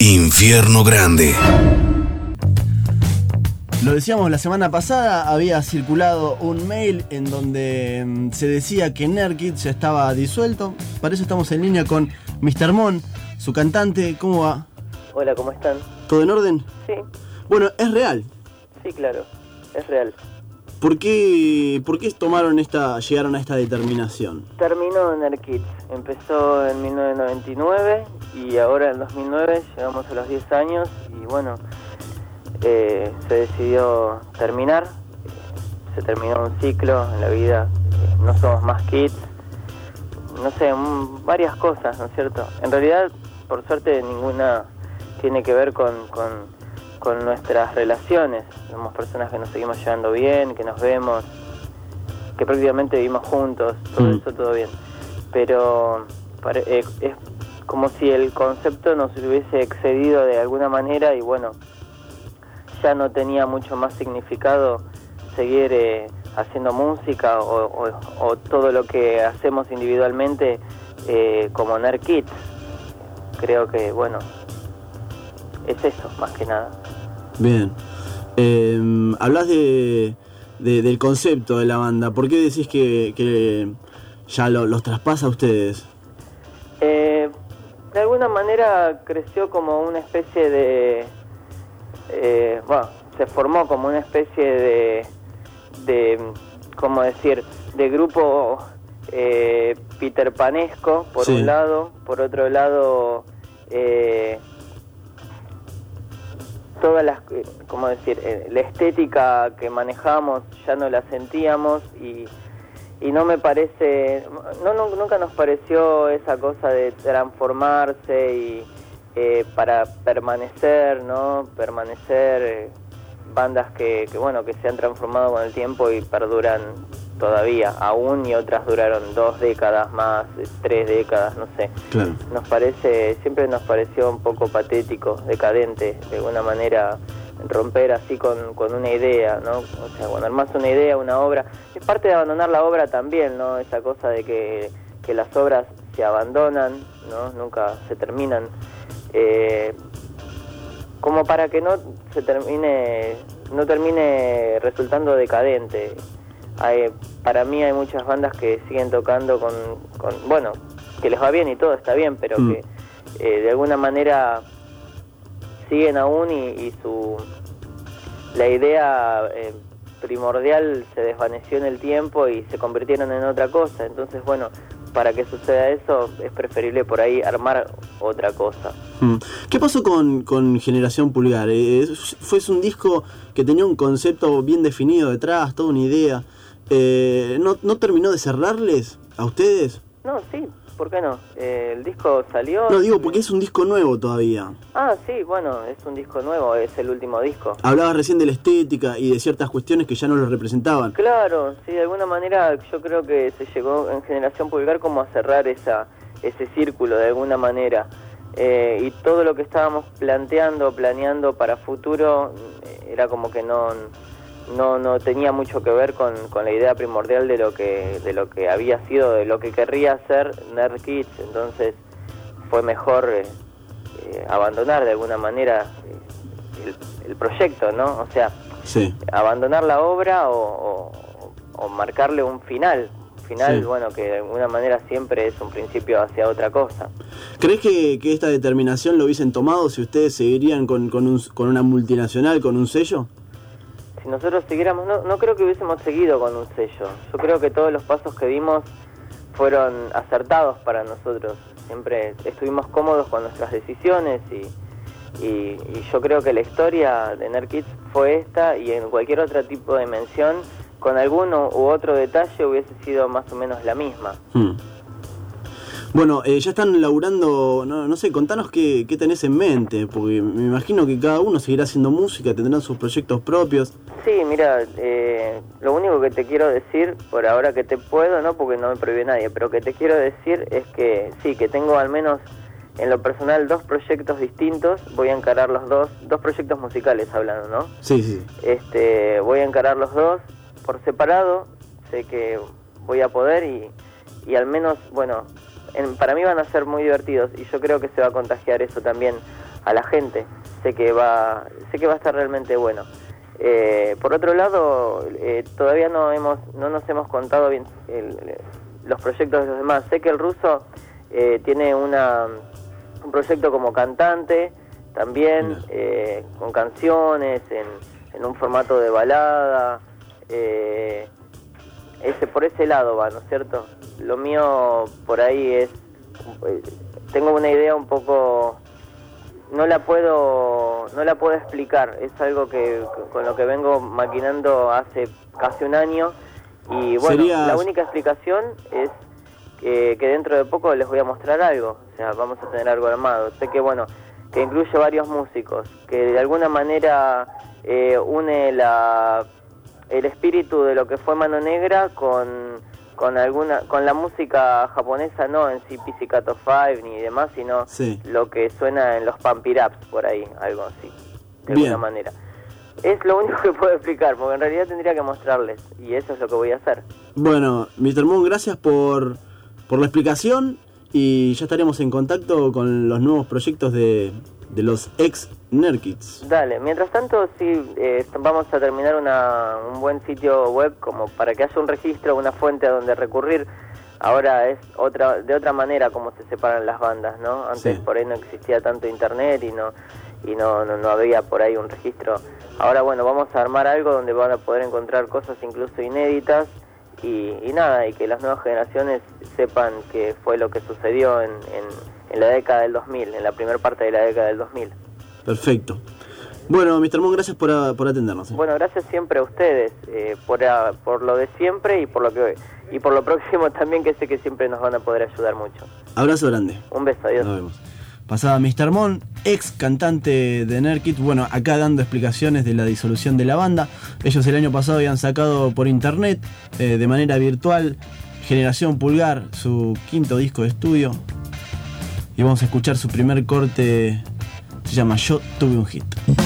Infierno Grande. Lo decíamos la semana pasada, había circulado un mail en donde se decía que Nerkids ya estaba disuelto. Para eso estamos en línea con Mr. Mon, su cantante. ¿Cómo va? Hola, ¿cómo están? ¿Todo en orden? Sí. Bueno, es real. Sí, claro, es real. ¿Por qué llegaron a esta determinación? Terminó Nerkids, empezó en 1999 y ahora en 2009 llegamos a los 10 años y bueno, se decidió terminar, se terminó un ciclo en la vida, no somos más kids, no sé, varias cosas, ¿no es cierto? En realidad, por suerte, ninguna tiene que ver con nuestras relaciones. Somos personas que nos seguimos llevando bien, que nos vemos, que prácticamente vivimos juntos, todo eso, todo bien. Pero es como si el concepto nos hubiese excedido de alguna manera y bueno, ya no tenía mucho más significado seguir haciendo música o todo lo que hacemos individualmente como Nerkids. Creo que, bueno, es eso, más que nada. Bien. Hablas del concepto de la banda. ¿Por qué decís que ya los traspasa a ustedes? De alguna manera creció como una especie de... se formó como una especie de ¿cómo decir? De grupo Peter Panesco, por un lado. Por otro lado... todas las, ¿cómo decir? La estética que manejamos ya no la sentíamos y no me parece, nunca nos pareció esa cosa de transformarse y para permanecer, ¿no? Permanecer bandas que bueno, que se han transformado con el tiempo y perduran todavía aún, y otras duraron 2 décadas más, 3 décadas, no sé. Claro. Siempre nos pareció un poco patético, decadente, de alguna manera, romper así con una idea, ¿no? O sea, cuando armás una idea, una obra, es parte de abandonar la obra también, ¿no? Esa cosa de que las obras se abandonan, ¿no? Nunca se terminan, como para que no termine resultando decadente. Para mí hay muchas bandas que siguen tocando con bueno, que les va bien y todo está bien, pero que de alguna manera siguen aún y la idea primordial se desvaneció en el tiempo y se convirtieron en otra cosa. Entonces, bueno, para que suceda eso es preferible por ahí armar otra cosa. ¿Qué pasó con Generación Pulgar? Fue un disco que tenía un concepto bien definido detrás, toda una idea. ¿No terminó de cerrarles a ustedes? No, sí, ¿por qué no? El disco salió... No, digo, porque es un disco nuevo todavía. Ah, sí, bueno, es un disco nuevo, es el último disco. Hablabas recién de la estética y de ciertas cuestiones que ya no lo representaban. Claro, sí, de alguna manera yo creo que se llegó en Generación Pulgar como a cerrar ese círculo de alguna manera. Y todo lo que estábamos planeando para futuro, era como que no tenía mucho que ver con la idea primordial de lo que había sido, de lo que querría hacer Nerkids. Entonces fue mejor abandonar de alguna manera el proyecto, ¿no? O sea, sí, abandonar la obra o marcarle un final, sí, bueno, que de alguna manera siempre es un principio hacia otra cosa. ¿Crees que esta determinación lo hubiesen tomado si ustedes seguirían con una multinacional, con un sello? Si nosotros siguiéramos, no creo que hubiésemos seguido con un sello. Yo creo que todos los pasos que dimos fueron acertados para nosotros. Siempre estuvimos cómodos con nuestras decisiones y yo creo que la historia de Nerkids fue esta, y en cualquier otro tipo de mención, con alguno u otro detalle, hubiese sido más o menos la misma. Bueno, ya están laburando, no sé, contanos qué tenés en mente, porque me imagino que cada uno seguirá haciendo música, tendrán sus proyectos propios. Sí, mira, lo único que te quiero decir, por ahora que te puedo, no porque no me prohíbe nadie, pero que te quiero decir es que sí, que tengo al menos en lo personal 2 proyectos distintos. Voy a encarar los dos proyectos musicales hablando, ¿no? Sí, sí. Voy a encarar los 2 por separado, sé que voy a poder y al menos, bueno, para mí van a ser muy divertidos, y yo creo que se va a contagiar eso también a la gente. Sé que va a estar realmente bueno. Por otro lado, todavía no nos hemos contado bien los proyectos de los demás. Sé que el Ruso tiene un proyecto como cantante también, con canciones en un formato de balada. Por ese lado va, ¿no es cierto? Lo mío por ahí es, tengo una idea un poco, no la puedo explicar, es algo que con lo que vengo maquinando hace casi un año, y bueno, la única explicación es que dentro de poco les voy a mostrar algo, o sea, vamos a tener algo armado. Sé que bueno, que incluye varios músicos, que de alguna manera une el espíritu de lo que fue Mano Negra con la música japonesa, no en sí Pizzicato 5 ni demás, sino lo que suena en los Pump It Ups, por ahí, algo así, de alguna manera. Es lo único que puedo explicar, porque en realidad tendría que mostrarles, y eso es lo que voy a hacer. Bueno, Mr. Moon, gracias por la explicación, y ya estaremos en contacto con los nuevos proyectos de los ex Nerkids. Dale, mientras tanto sí, vamos a terminar un buen sitio web como para que haya un registro, una fuente a donde recurrir. Ahora es de otra manera como se separan las bandas, ¿no? Antes por ahí no existía tanto internet y no había por ahí un registro. Ahora bueno, vamos a armar algo donde van a poder encontrar cosas incluso inéditas y nada, y que las nuevas generaciones sepan qué fue lo que sucedió en la década del 2000, en la primera parte de la década del 2000. Perfecto. Bueno, Mr. Moon, gracias por atendernos. Bueno, gracias siempre a ustedes, por lo de siempre y por lo próximo también, que sé que siempre nos van a poder ayudar mucho. Abrazo grande. Un beso, adiós. Nos vemos. Pasaba Mr. Moon, ex cantante de Nerkids, bueno, acá dando explicaciones de la disolución de la banda. Ellos el año pasado habían sacado por internet, de manera virtual, Generación Pulgar, su quinto disco de estudio. Y vamos a escuchar su primer corte, se llama Yo Tuve un Hit.